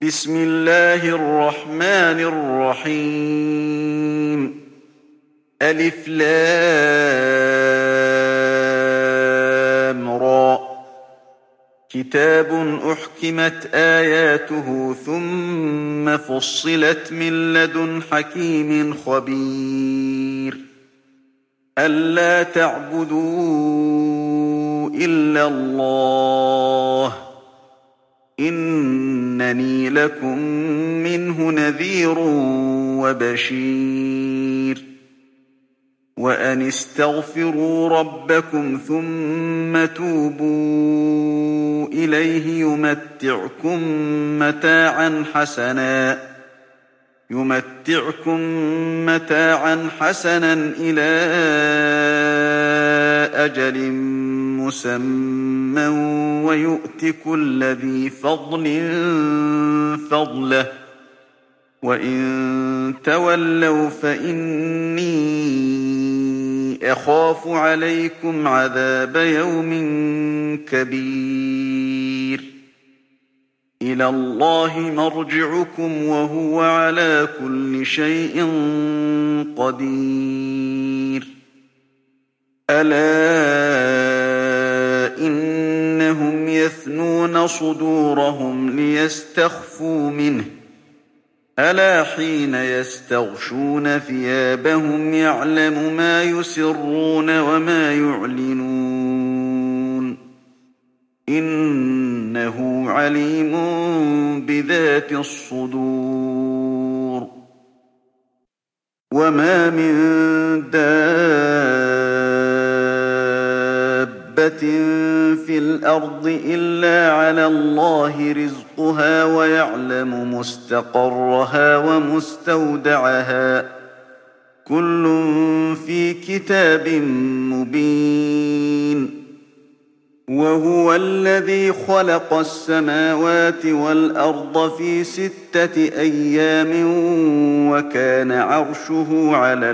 بسم الله الرحمن الرحيم ألف لام را كتاب أحكمت آياته ثم فصلت من لدن حكيم خبير ألا تعبدوا إلا الله إنني لكم منه نذير وبشير وأن استغفروا ربكم ثم توبوا إليه يمتعكم متاعا حسنا إلى أجل مسمى ويؤت كل ذي فضل فضله وإن تولوا فإني أخاف عليكم عذاب يوم كبير إلى الله مرجعكم وهو على كل شيء قدير ألا إنهم يثنون صدورهم ليستخفوا منه ألا حين يستغشون ثيابهم يعلم ما يسرون وما يعلنون إنه عليم بذات الصدور وما من دابة في الأرض إلا على الله رزقها ويعلم مستقرها ومستودعها كل في كتاب مبين وهو الذي خلق السماوات والأرض في 6 أيام وكان عرشه على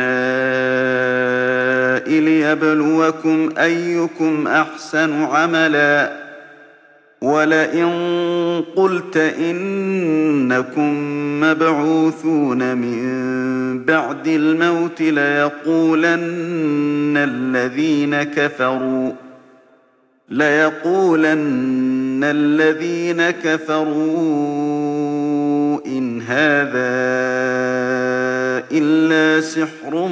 الماء ليبلوكم أيكم أحسن عملا ولئن قلت إنكم مبعوثون من بعد الموت ليقولن الذين كفروا إن هذا إلا سحر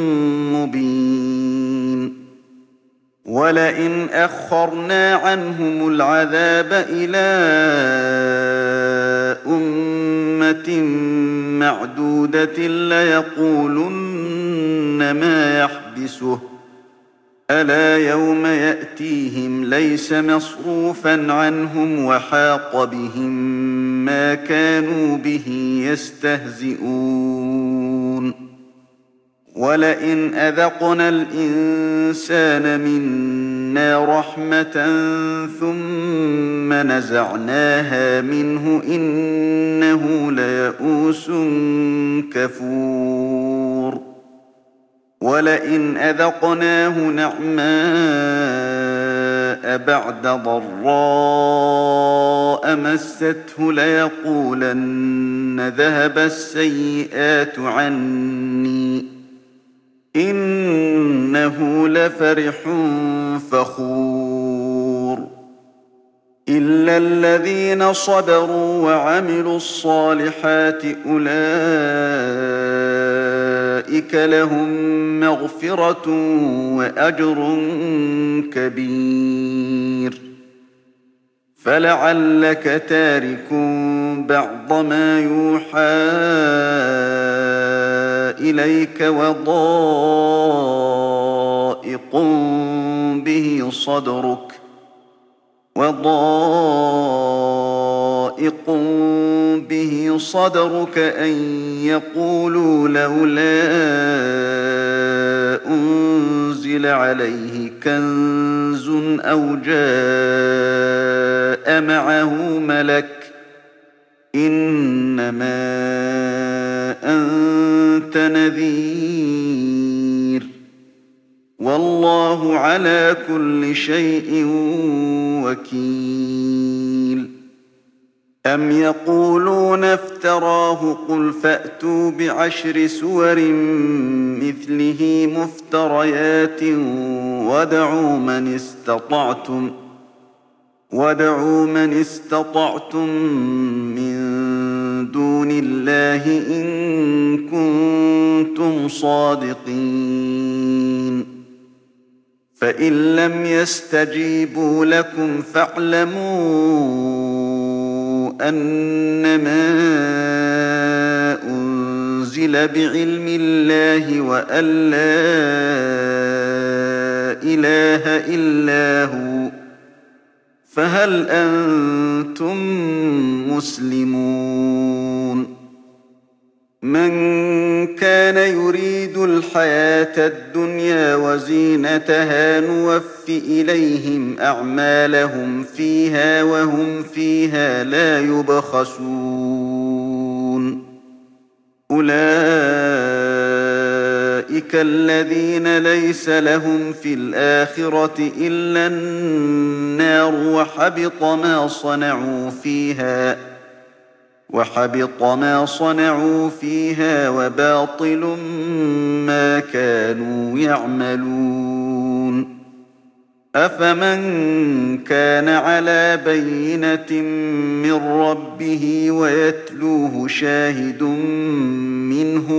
مبين ولئن أخرنا عنهم العذاب إلى أمة معدودة ليقولن ما يحبسه ألا يوم يأتيهم ليس مصروفا عنهم وحاق بهم ما كانوا به يستهزئون ولئن أذقنا الإنسان منا رحمة ثم نزعناها منه إنه ليئوس كفور ولئن أذقناه نعماء بعد ضراء مسته ليقولن ذهب السيئات عني إنه لفرح فخور إلا الذين صبروا وعملوا الصالحات أولئك لهم مغفرة وأجر كبير فلعلك تارك بعض ما يوحى إليك وضائق به صدرك أن يقولوا لولا أنزل عليه كنز أو جاء معه ملك إنما أنت نذير والله على كل شيء وكيل أَمْ يَقُولُونَ افْتَرَاهُ قُلْ فَأْتُوا بِعَشْرِ سُوَرٍ مِّثْلِهِ مُفْتَرَيَاتٍ وَادْعُوا مَنِ اسْتَطَعْتُم مِّن دُونِ اللَّهِ إِن كُنتُمْ صَادِقِينَ فَإِن لَّمْ يَسْتَجِيبُوا لَكُمْ فَاعْلَمُوا أَنَّمَا أُنزِلَ بِعِلْمِ اللَّهِ وَأَن لَّا إِلَٰهَ إِلَّا هُوَ فَهَلْ أَنتُم مُّسْلِمُونَ مَن كَانَ يُرِيدُ الْحَيَاةَ الدُّنْيَا وَزِينَتَهَا نُوَفِّ إِلَيْهِمْ أَعْمَالَهُمْ فِيهَا وَهُمْ فِيهَا لَا يُبْخَسُونَ أُولَٰئِكَ الَّذِينَ لَيْسَ لَهُمْ فِي الْآخِرَةِ إِلَّا النَّارُ وَحَبِطَ مَا صَنَعُوا فِيهَا وَبَاطِلٌ مَّا كَانُوا يَعْمَلُونَ أَفَمَن كَانَ عَلَىٰ بَيِّنَةٍ مِّن رَّبِّهِ وَيَتْلُوهُ شَاهِدٌ مِّنْهُ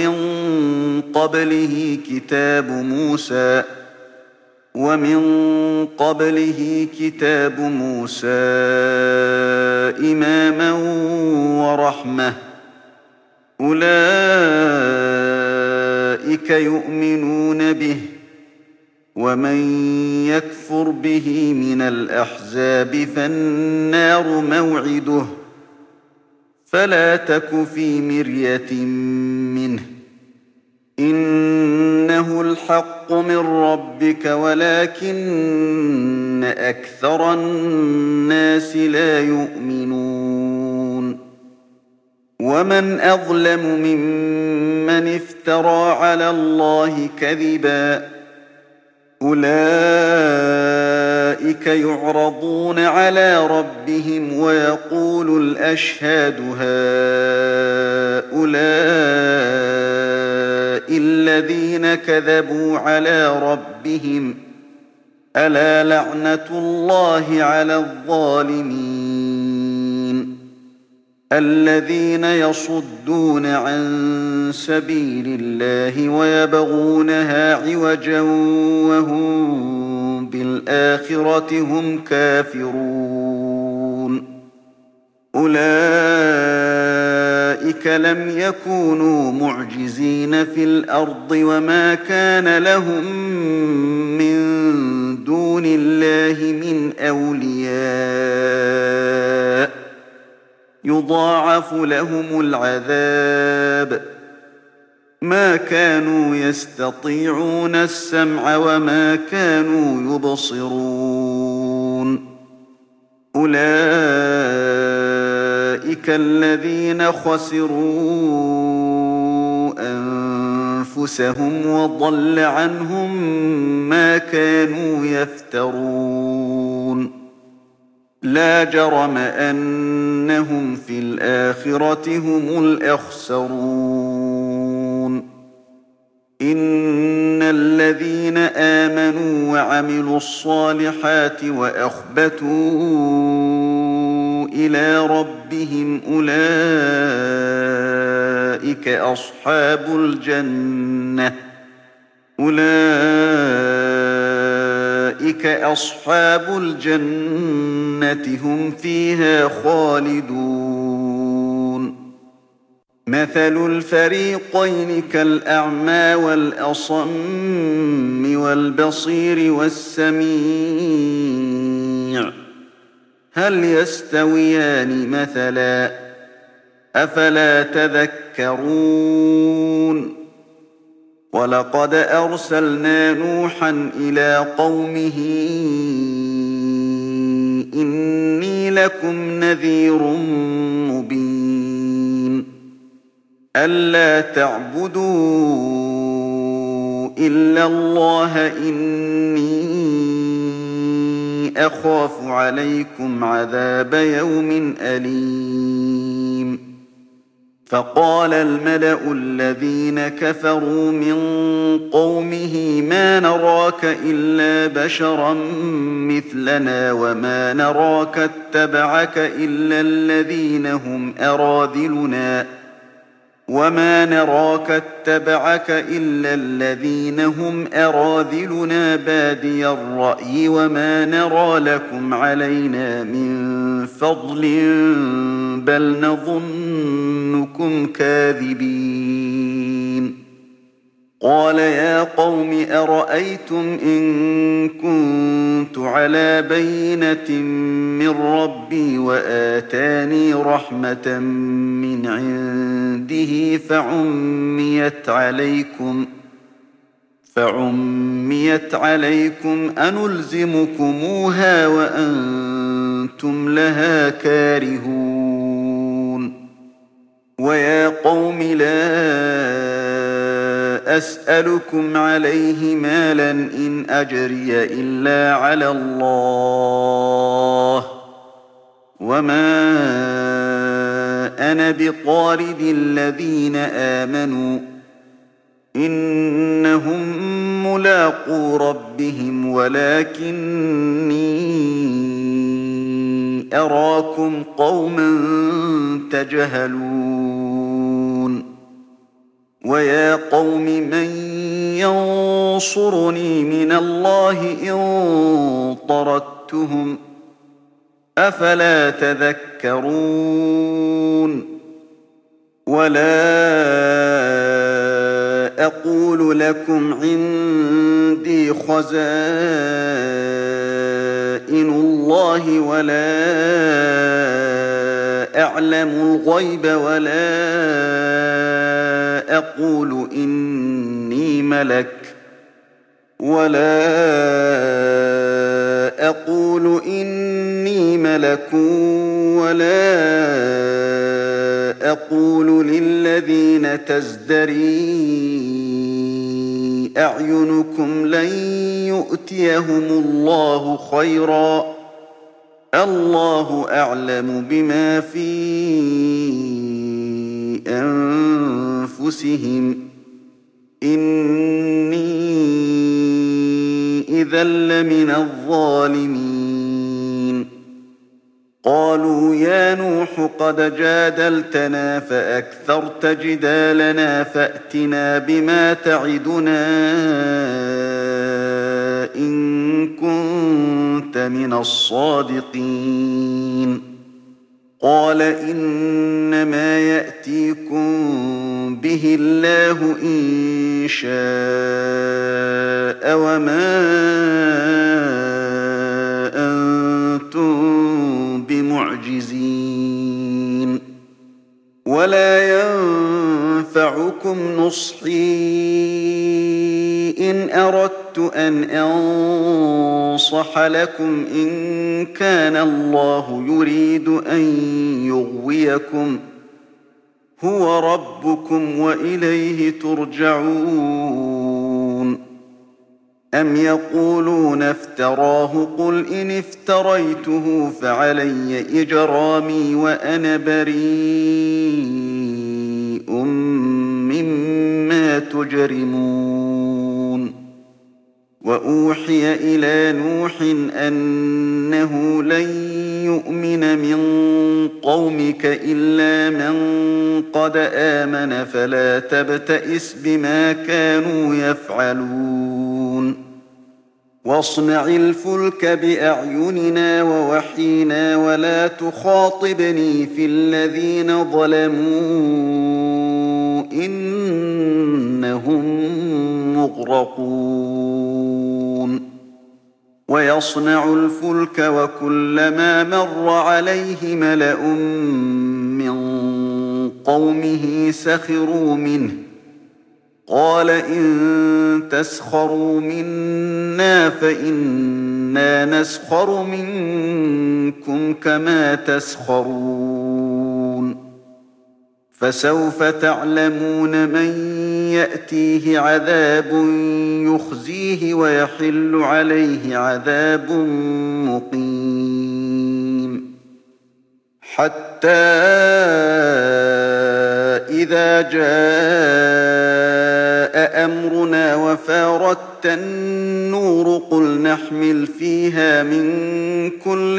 وَمِن قَبْلِهِ كِتَابُ مُوسَىٰ إِمَامًا وَرَحْمَةً ۚ أُولَٰئِكَ يُؤْمِنُونَ بِهِ ۚ وَمَن يَكْفُرْ بِهِ مِنَ الْأَحْزَابِ فَالنَّارُ مَوْعِدُهُ ۚ فَلَا تَكُ فِي مِرْيَةٍ مِّنْهُ ۚ إِنَّهُ الْحَقُّ مِن رَّبِّكَ وَلَٰكِنَّ أَكْثَرَ النَّاسِ لَا يُؤْمِنُونَ وَمَنْ أَظْلَمُ مِمَّنِ افْتَرَىٰ عَلَى اللَّهِ كَذِبًا ۚ أُولَٰئِكَ يُعْرَضُونَ عَلَىٰ رَبِّهِمْ وَيَقُولُ الْأَشْهَادُ هَٰؤُلَاءِ الَّذِينَ كَذَبُوا عَلَىٰ رَبِّهِمْ ۚ أَلَا لَعْنَةُ اللَّهِ عَلَى الظَّالِمِينَ الَّذِينَ يَصُدُّونَ عَن سَبِيلِ اللَّهِ وَيَبْغُونَهَا عِوَجًا وَهُم بِالْآخِرَةِ هُمْ كَافِرُونَ أُولَٰئِكَ لَمْ يَكُونُوا مُعْجِزِينَ فِي الْأَرْضِ وَمَا كَانَ لَهُم مِّن دُونِ اللَّهِ مِنْ أَوْلِيَاءَ ۘ يُضَاعَفُ لَهُمُ الْعَذَابُ ۚ مَا كَانُوا يَسْتَطِيعُونَ السَّمْعَ وَمَا كَانُوا يُبْصِرُونَ أُولَٰئِكَ الَّذِينَ خَسِرُوا أَنفُسَهُمْ وَضَلَّ عَنْهُم مَّا كَانُوا يَفْتَرُونَ لَا جَرَمَ أَنَّهُمْ فِي الْآخِرَةِ هُمُ الْأَخْسَرُونَ إِنَّ الَّذِينَ آمَنُوا وَعَمِلُوا الصَّالِحَاتِ وَأَخْبَتُوا إِلَىٰ رَبِّهِمْ أُولَٰئِكَ أَصْحَابُ الْجَنَّةِ هُمْ فِيهَا خَالِدُونَ مَثَلُ الْفَرِيقَيْنِ كَالْأَعْمَىٰ وَالْأَصَمِّ وَالْبَصِيرِ وَالسَّمِيعِ ۚ هَلْ يَسْتَوِيَانِ مَثَلًا ۚ أَفَلَا تَذَكَّرُونَ وَلَقَدْ أَرْسَلْنَا نُوحًا إِلَىٰ قَوْمِهِ إِنِّي لَكُمْ نَذِيرٌ مُّبِينٌ أَلَّا تَعْبُدُوا إِلَّا اللَّهَ إِنِّي أخاف عليكم عذاب يوم أليم فقال الملأ الذين كفروا من قومه ما نراك إلا بشرا مثلنا وما نراك اتبعك إلا الذين هم أراذلنا بادي الرأي وما نرى لكم علينا من فضل بل نظنكم كاذبين قال يا قوم أرأيتم إن كنت على بينة من ربي وآتاني رحمة من عنده فعميت عليكم أنلزمكموها وأنتم لها كارهون ويا قوم لا أسألكم عليه مالا إن أجري إلا على الله وما أنا بطارد الذين آمنوا إنهم ملاقو ربهم ولكني أراكم قوما تجهلون ويا قوم من ينصرني من الله إن طردتهم أفلا تذكرون ولا أقول لكم عندي خزائن الله ولا أعلم الغيب ولا أقول إني ملك ولا أقول للذين تزدري أعينكم لن يؤتيهم الله خيرا الله أعلم بما في أنفسهم إني إذا لمن الظالمين قالوا يا نوح قد جادلتنا فأكثرت جدالنا فأتنا بما تعدنا إن كنت من الصادقين قال إنما يأتيكم به الله إن شاء وما أنتم بمعجزين ولا ينفعكم نصحي إن أردت أن أنصح لكم إن كان الله يريد أن يغويكم هو ربكم وإليه ترجعون أم يقولون افتراه قل إن افتريته فعلي إجرامي وأنا بريء مما تجرمون وأوحي إلى نوح أنه لن يؤمن من قومك إلا من قد آمن فلا تبتئس بما كانوا يفعلون واصنع الفلك بأعيننا ووحينا ولا تخاطبني في الذين ظلموا إنهم مغرقون ويصنع الفلك وكلما مر عليه ملأ من قومه سخروا منه قال إن تسخروا منا فإنا نسخر منكم كما تسخرون فسوف تعلمون من يأتيه عذاب يخزيه ويحل عليه عذاب مقيم. حتى إذا جاء أمرنا وفارت النور قل نحمل فيها من كل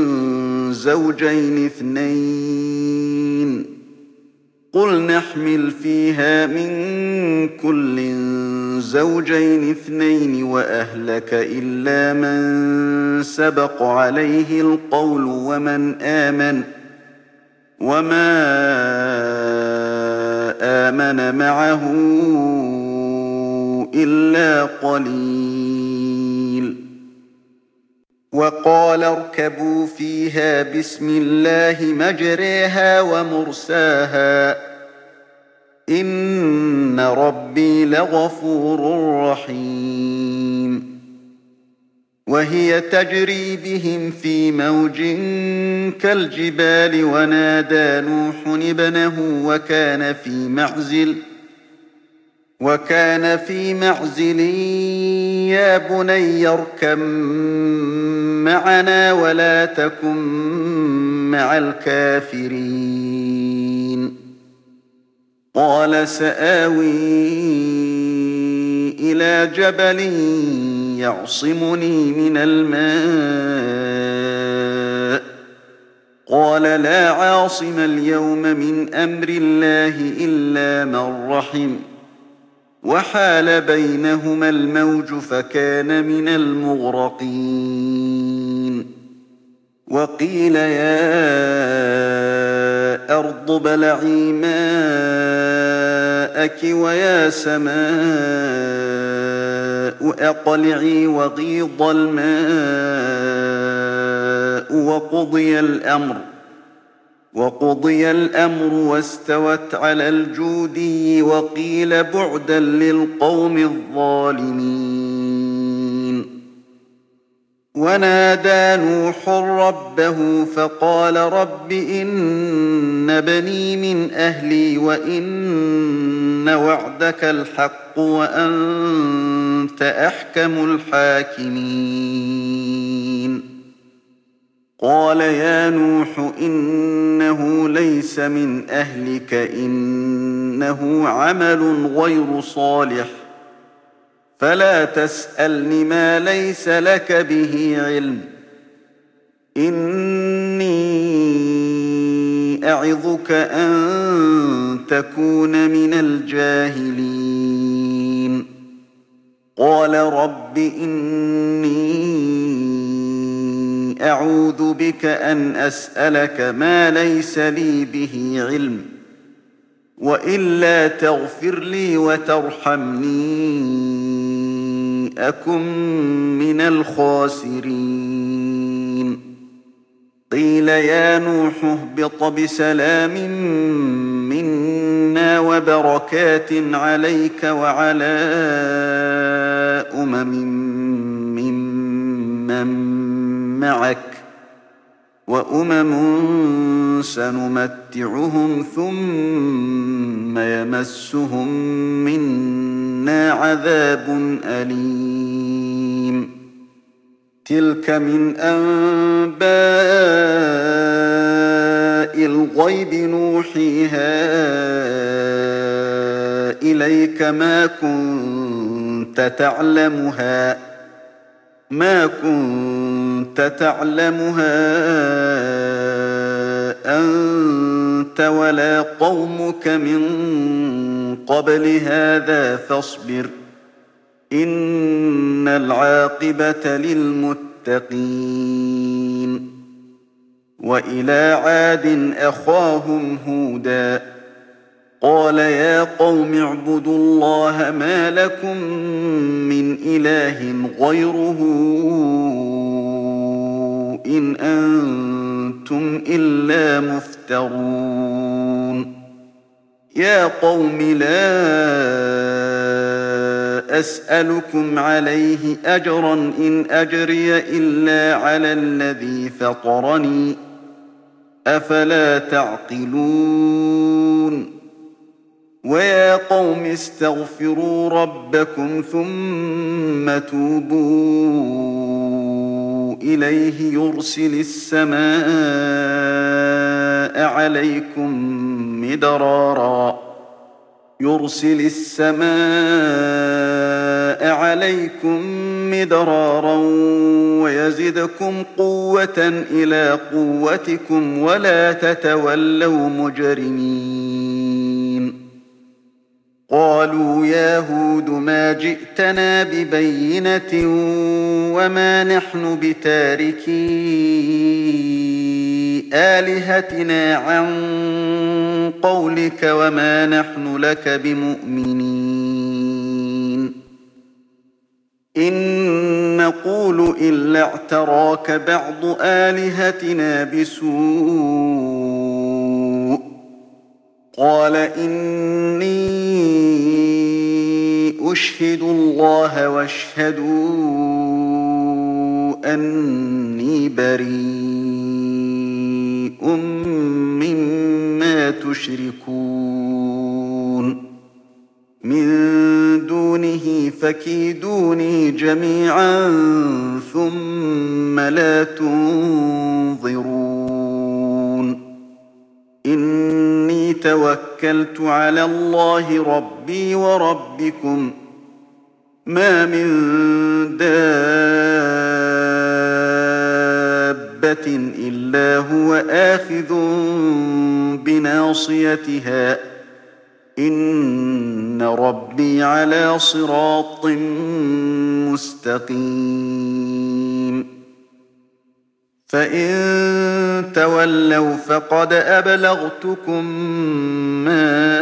زوجين اثنين وأهلك إلا من سبق عليه القول وما آمن معه إلا قليل. وقال اركبوا فيها بسم الله مجريها ومرساها إن ربي لغفور رحيم. وهي تجري بهم في موج كالجبال ونادى نوح ابنه وكان في معزل يا بني اركب معنا ولا تكن مع الكافرين. قال سآوي إلى جبل يعصمني من الماء قال لا عاصم اليوم من أمر الله إلا من رحم وحال بينهما الموج فكان من المغرقين. وقيل يا أرض ابلعي ماءك ويا سماء أقلعي وغيض الماء وقضي الأمر واستوت على الجودي وقيل بعدا للقوم الظالمين. ونادى نوح ربه فقال رب إن بني من أهلي وإن وعدك الحق وأنت أحكم الحاكمين. قال يا نوح إنه ليس من أهلك إنه عمل غير صالح فلا تسألني ما ليس لك به علم إني أعظك أن تكون من الجاهلين. قال رب إني أعوذ بك أن أسألك ما ليس لي به علم وإلا تغفر لي وترحمني أكن من الخاسرين. قيل يا نوح اهبط بسلام منا وبركات عليك وعلى ممن معك وأمم سنمتعهم ثم يمسهم منا عذاب أليم. تلك من أنباء الغيب نوحيها إليك ما كنت تعلمها أنت ولا قومك من قبل هذا فاصبر إن العاقبة للمتقين. وإلى عاد أخاهم هودا قال يا قوم اعبدوا الله ما لكم من إله غيره إن أنتم إلا مفترون. يا قوم لا أسألكم عليه أجرا إن أجري إلا على الذي فطرني أفلا تعقلون. ويا قوم استغفروا ربكم ثم توبوا إليه يرسل السماء عليكم مدرارا ويزدكم قوة إلى قوتكم ولا تتولوا مجرمين قالوا يا هود ما جئتنا ببينة وما نحن بتاركي آلهتنا عن قولك وما نحن لك بمؤمنين إن نقول إلا اعتراك بعض آلهتنا بسوء قال إني أشهد الله واشهدوا أني بريء مما تشركون من دونه فكيدوني جميعا ثم لا تنظرون إني توكلت على الله ربي وربكم ما من دابة إلا هو آخذ بناصيتها إن ربي على صراط مستقيم فإن تولوا فقد أبلغتكم ما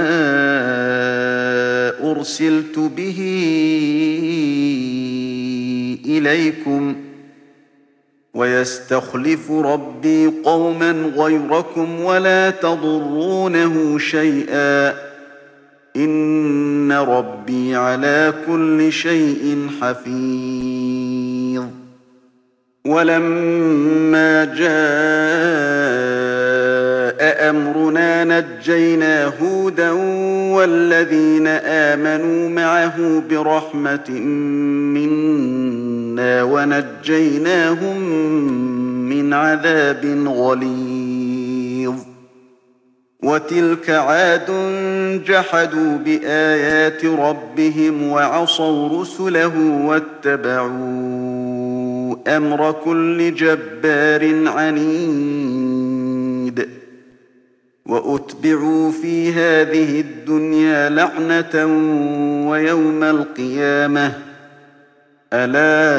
أرسلت به إليكم ويستخلف ربي قوما غيركم ولا تضرونه شيئا إن ربي على كل شيء حفيظ ولما جاء أمرنا نجينا هودا والذين آمنوا معه برحمة منا ونجيناهم من عذاب غليظ وتلك عاد جحدوا بآيات ربهم وعصوا رسله واتبعوا أمر كل جبار عنيد وأتبعوا في هذه الدنيا لعنة ويوم القيامة ألا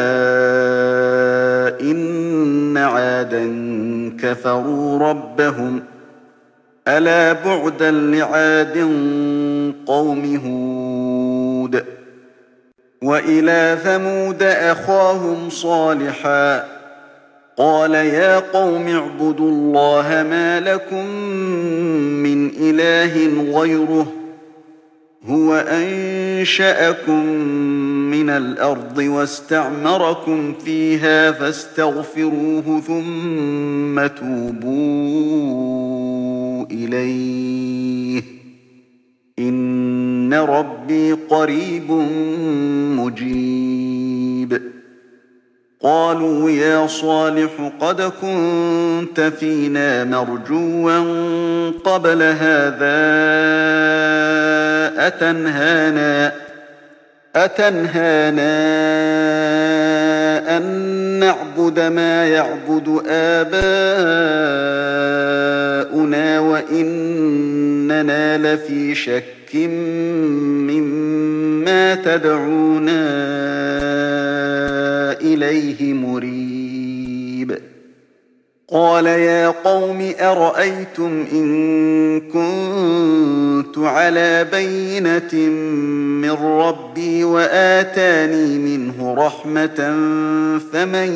إن عادا كفروا ربهم ألا بعدا لعاد قوم هود وإلى ثمود أخاهم صالحا قال يا قوم اعبدوا الله ما لكم من إله غيره هو أنشأكم من الأرض واستعمركم فيها فاستغفروه ثم توبوا إليه إن ربي قريب مجيب قالوا يا صالح قد كنت فينا مرجوا قبل هذا أتنهانا أن نعبد ما يعبد آباؤنا وإننا لفي شك مما تدعونا إليه مريب قال يا قوم أرأيتم إن كنت على بينة من ربي وآتاني منه رحمة فمن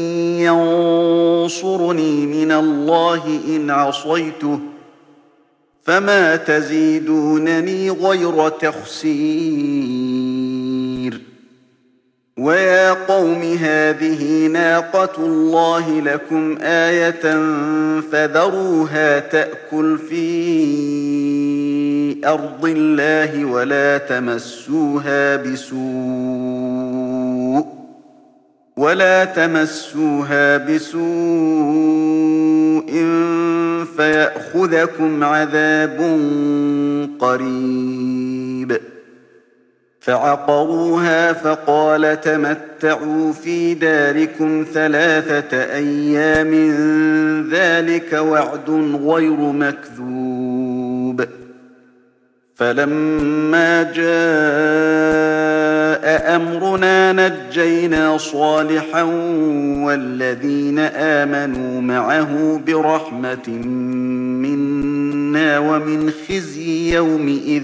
ينصرني من الله إن عصيته فما تزيدونني غير تخسير ويا قوم هذه ناقة الله لكم آية فذروها تأكل في أرض الله ولا تمسوها بسوء فيأخذكم عذاب قريب. فعقروها فقال تمتعوا في داركم 3 أيام ذلك وعد غير مكذوب. فلما جاء أمرنا نجينا صالحا والذين آمنوا معه برحمة منا ومن خزي يومئذ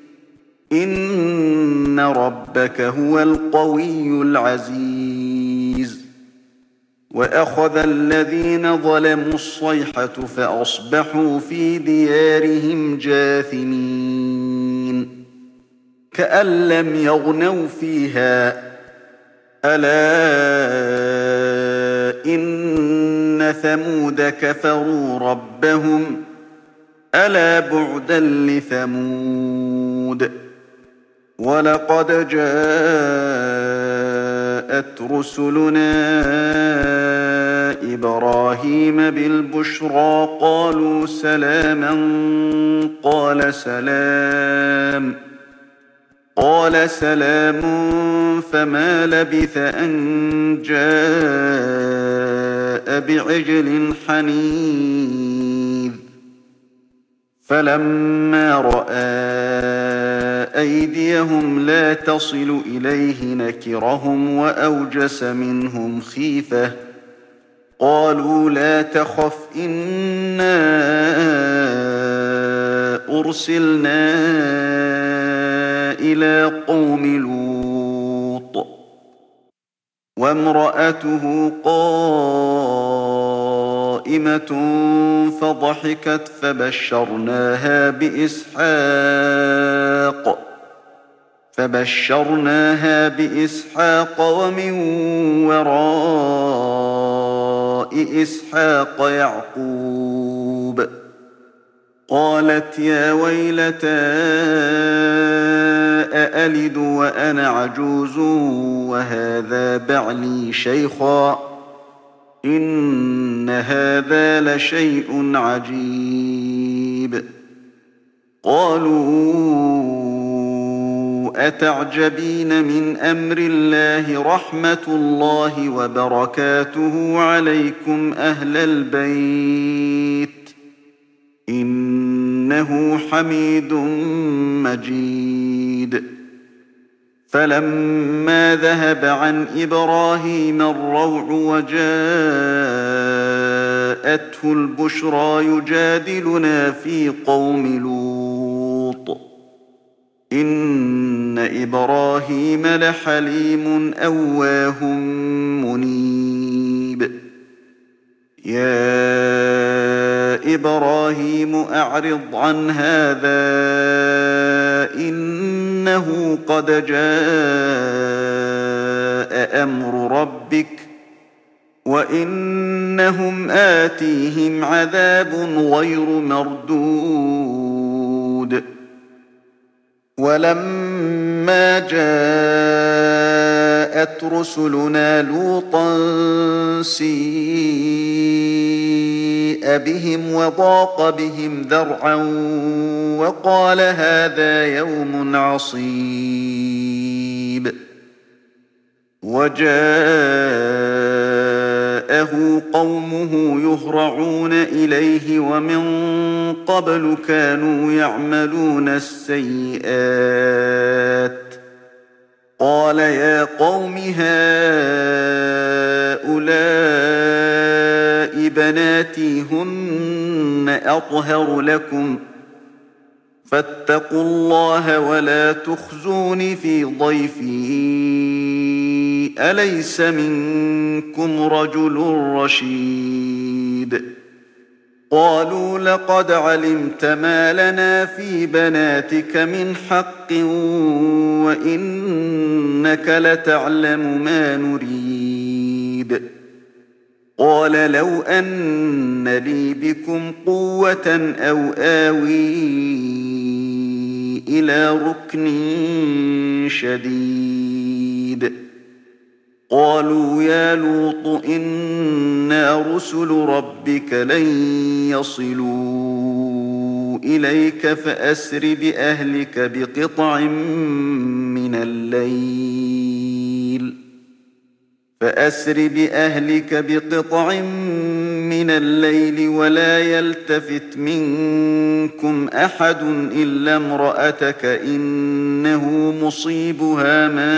إن ربك هو القوي العزيز. وأخذ الذين ظلموا الصيحة فأصبحوا في ديارهم جاثمين كأن لم يغنوا فيها ألا إن ثمود كفروا ربهم ألا بعدا لثمود. ولقد جاءت رسلنا إبراهيم بالبشرى قالوا سلاما قال سلام فما لبث أن جاء بعجل حنيذ. فلما رأى أيديهم لا تصل إليه نكرهم وأوجس منهم خيفة قالوا لا تخف إنا أرسلنا إلى قوم لوط وامرأته قائمة فضحكت فبشرناها بإسحاق ومن وراء إسحاق يعقوب. قالت يا ويلتى أألد وأنا عجوز وهذا بعلي شيخا إن هذا لشيء عجيب. قالوا أتعجبين من أمر الله رحمة الله وبركاته عليكم أهل البيت إنه حميد مجيد. فلما ذهب عن إبراهيم الروع وجاءته البشرى يجادلنا في قوم لوط إن إبراهيم لحليم أواه منيب. يا إبراهيم أعرض عن هذا إنه قد جاء أمر ربك وإنهم آتيهم عذاب غير مردود. ولما جاءت رسلنا لوطا سيء بهم وضاق بهم ذرعا وقال هذا يوم عصيب. وجاءه قومه يهرعون إليه ومن قبل كانوا يعملون السيئات. قال يا قوم هؤلاء بناتي هن أطهر لكم فاتقوا الله ولا تخزون في ضيفي أليس منكم رجل رشيد. قالوا لقد علمت ما لنا في بناتك من حق وإنك لتعلم ما نريد. قال لو أن لي بكم قوة أو آوي إلى ركن شديد قالوا يا لوط إنا رسل ربك لن يصلوا إليك فأسر بأهلك بقطع من الليل ولا يلتفت منكم أحد إلا امرأتك إنه مصيبها ما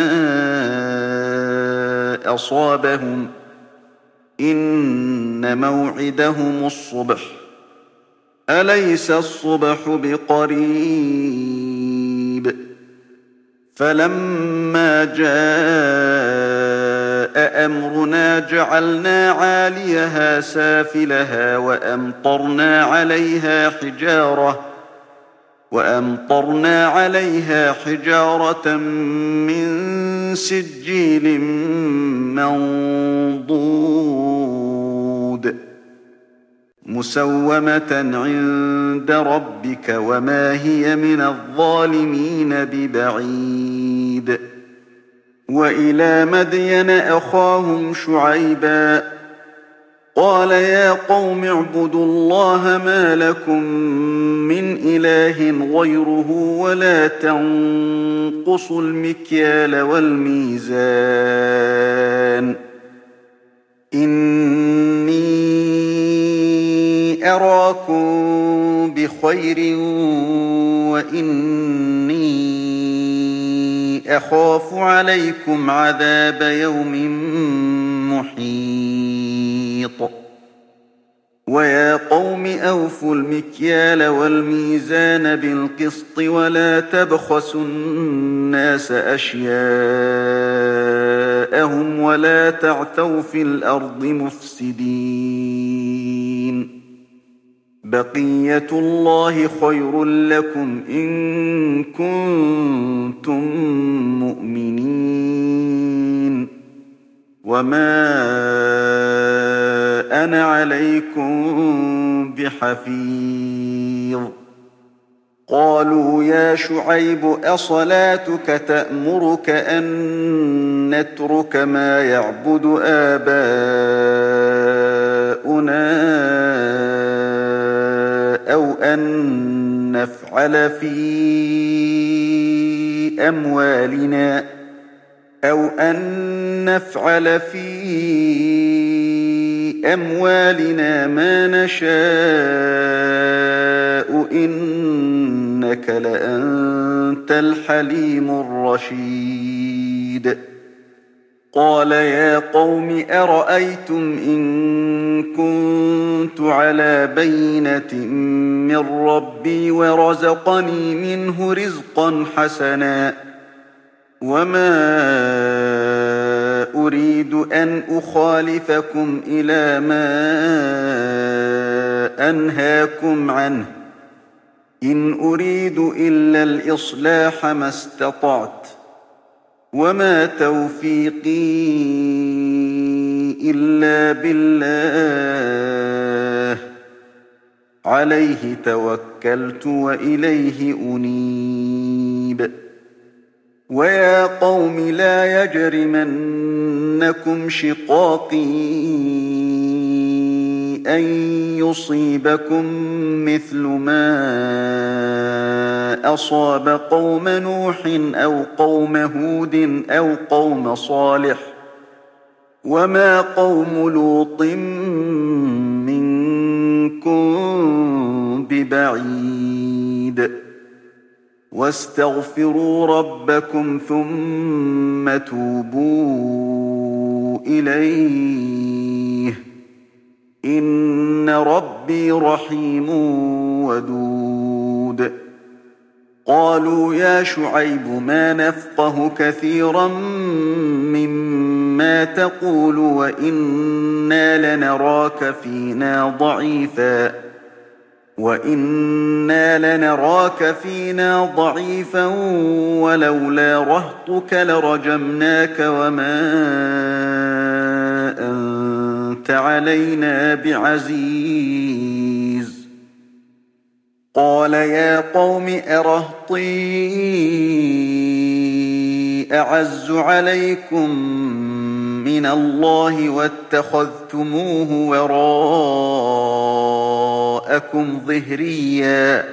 أصابهم إن موعدهم الصبح أليس الصبح بقريب فلما جاء أمرنا جعلنا عاليها سافلها وأمطرنا عليها حجارة من سجيل منضود مسومة عند ربك وما هي من الظالمين ببعيد وإلى مدين أخاهم شعيبا قال يا قوم اعبدوا الله ما لكم من إله غيره ولا تنقصوا المكيال والميزان إني أراكم بخير وإني أخاف عليكم عذاب يوم محيط ويا قوم أوفوا المكيال والميزان بالقسط ولا تبخسوا الناس أشياءهم ولا تعثوا في الأرض مفسدين بقية الله خير لكم إن كنتم مؤمنين وما أنا عليكم بحفيظ قالوا يا شعيب أصلاتك تأمرك أن نترك ما يعبد آباؤنا أو أن نفعل في أموالنا ما نشاء إنك لأنت الحليم الرشيد قال يا قوم أرأيتم إن كنت على بينة من ربي ورزقني منه رزقا حسنا وما أريد أن أخالفكم إلى ما أنهاكم عنه إن أريد إلا الإصلاح ما استطعت وما توفيقي إلا بالله عليه توكلت وإليه أنيب ويا قوم لا يجرمنكم شقاقي أن يصيبكم مثل ما أصاب قوم نوح أو قوم هود أو قوم صالح وما قوم لوط منكم ببعيد واستغفروا ربكم ثم توبوا إليه إن ربي رحيم ودود قالوا يا شعيب ما نفقه كثيرا مما تقول وإنا لنراك فينا ضعيفا ولولا رهطك لرجمناك وما أنت علينا بعزيز قال يا قوم أرهطي أعز عليكم من الله واتخذتموه وراءكم ظهريا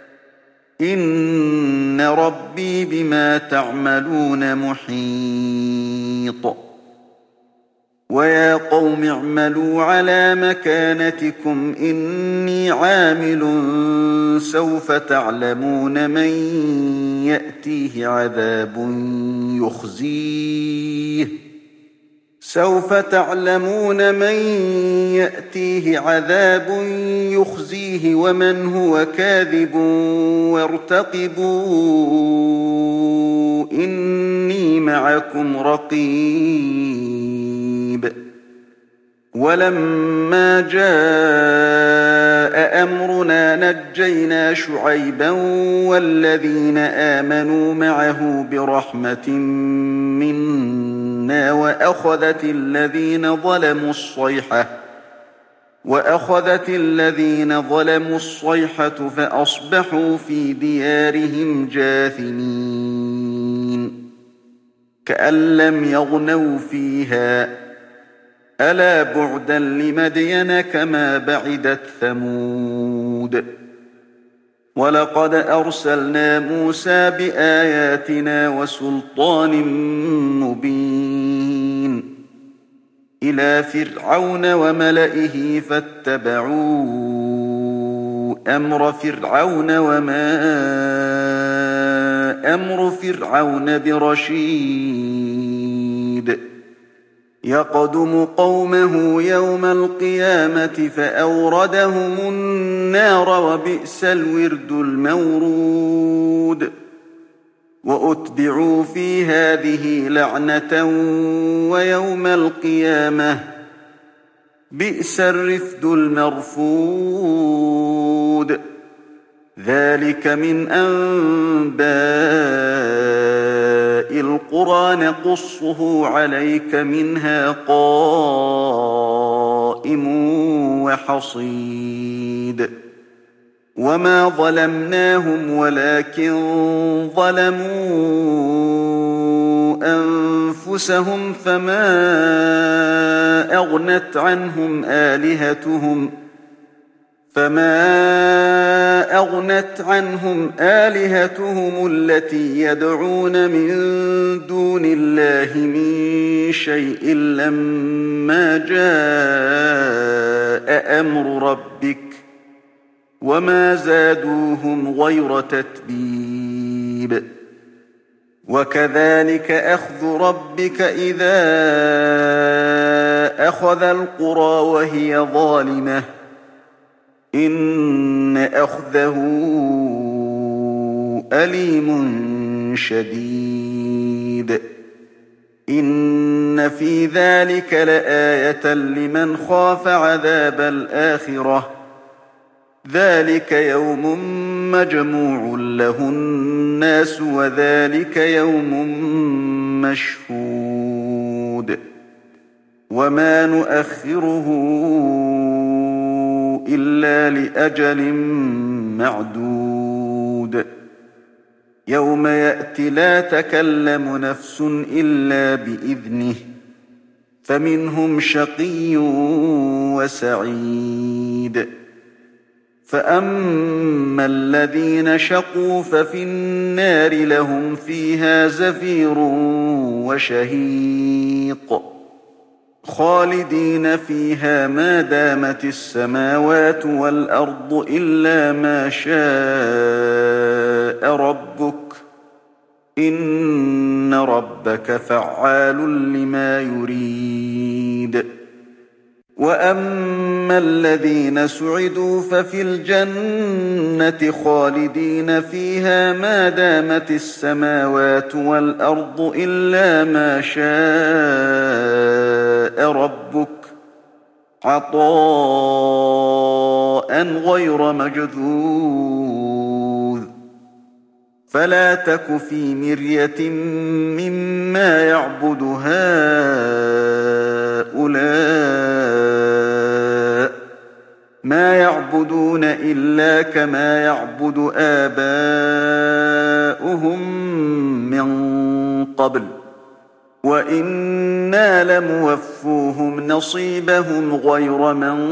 إن ربي بما تعملون محيط ويا قوم اعملوا على مكانتكم إني عامل سوف تعلمون من يأتيه عذاب يخزيه ومن هو كاذب وارتقبوا إني معكم رقيب ولما جاء أمرنا نجينا شعيبا والذين آمنوا معه برحمة منا وأخذت الذين ظلموا الصيحة فأصبحوا في ديارهم جاثمين كأن لم يغنوا فيها ألا بعدا لمدين كما بعدت ثمود ولقد أرسلنا موسى بآياتنا وسلطان مبين إلى فرعون وملئه فاتبعوا أمر فرعون وما أمر فرعون برشيد يقدم قومه يوم القيامة فأوردهم النار وبئس الورد المورود وأتبعوا في هذه لعنة ويوم القيامة بئس الرفد المرفود ذلك من أنباء القرى نقصه عليك منها قائم وحصيد وما ظلمناهم ولكن ظلموا أنفسهم فما أغنت عنهم آلهتهم التي يدعون من دون الله من شيء لما جاء أمر ربك وما زادوهم غير تتبيب وكذلك أخذ ربك إذا أخذ القرى وهي ظالمة إن أخذه أليم شديد إن في ذلك لآية لمن خاف عذاب الآخرة ذلك يوم مجموع له الناس وذلك يوم مشهود وما نؤخره إلا لأجل معدود يوم يأتي لا تكلم نفس إلا بإذنه فمنهم شقي وسعيد فأما الذين شقوا ففي النار لهم فيها زفير وشهيق خالدين فيها ما دامت السماوات والأرض إلا ما شاء ربك إن ربك فعال لما يريد وأما الذين سعدوا ففي الجنة خالدين فيها ما دامت السماوات والأرض إلا ما شاء ربك عطاء غير مجذوذ فلا تك في مرية مما يعبد هؤلاء ما يعبدون إلا كما يعبد آباؤهم من قبل وإنا لموفوهم نصيبهم غير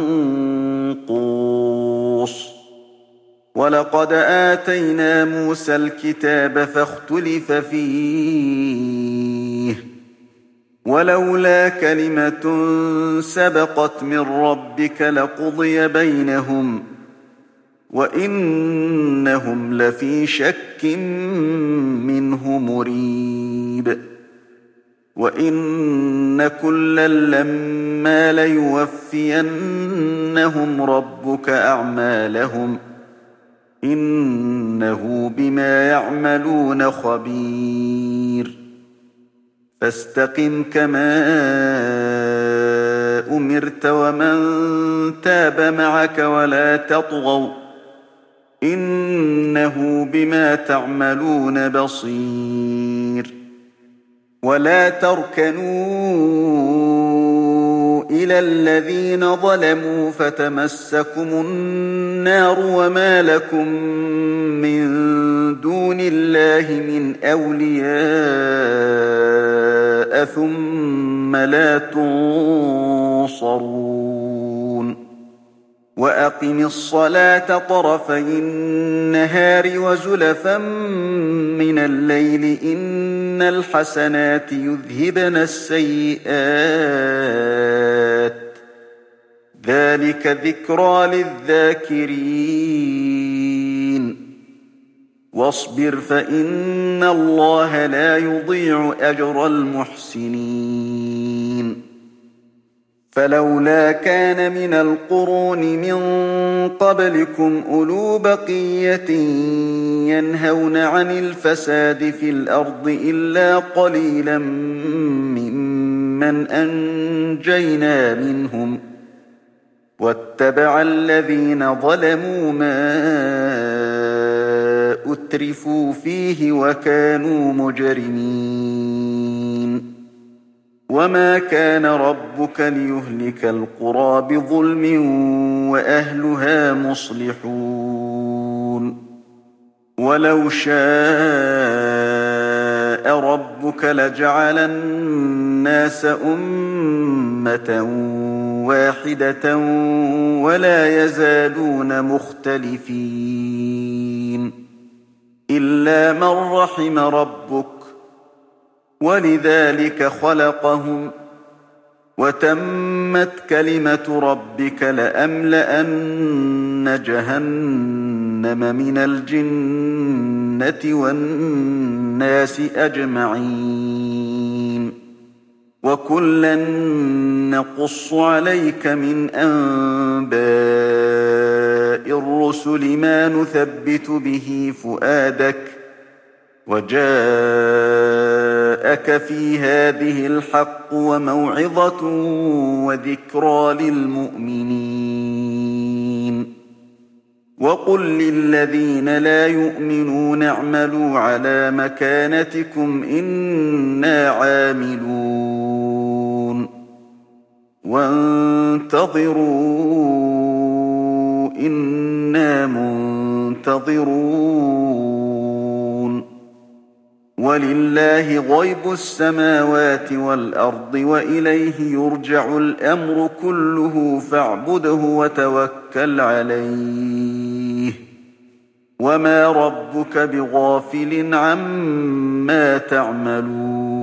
منقوص ولقد آتينا موسى الكتاب فاختلف فيه ولولا كلمة سبقت من ربك لقضي بينهم وإنهم لفي شك منه مريب وإن كلا لما ليوفينهم ربك أعمالهم إنه بما يعملون خبير فاستقم كما أمرت ومن تاب معك ولا تطغوا إنه بما تعملون بصير ولا تركنوا إلى الذين ظلموا فتمسكم النار وما لكم من دون الله من أولياء ثم لا تنصرون وأقم الصلاة طرفي النهار وزلفا من الليل إن الحسنات يذهبن السيئات ذلك ذكرى للذاكرين واصبر فإن الله لا يضيع أجر المحسنين فلولا كان من القرون من قبلكم أولو بقية ينهون عن الفساد في الأرض إلا قليلا ممن أنجينا منهم واتبع الذين ظلموا ما أترفوا فيه وكانوا مجرمين وما كان ربك ليهلك القرى بظلم وأهلها مصلحون ولو شاء ربك لجعل الناس أمة واحدة ولا يزالون مختلفين إلا من رحم ربك ولذلك خلقهم وتمت كلمة ربك لأملأن جهنم من الجنة والناس أجمعين وكلا نقص عليك من أنباء الرسل ما نثبت به فؤادك وجاءك في هذه الحق وموعظة وذكرى للمؤمنين وقل للذين لا يؤمنون اعملوا على مكانتكم إنا عاملون وانتظروا إنا منتظرون ولله غيب السماوات والأرض وإليه يرجع الأمر كله فاعبده وتوكل عليه وما ربك بغافل عما تعملون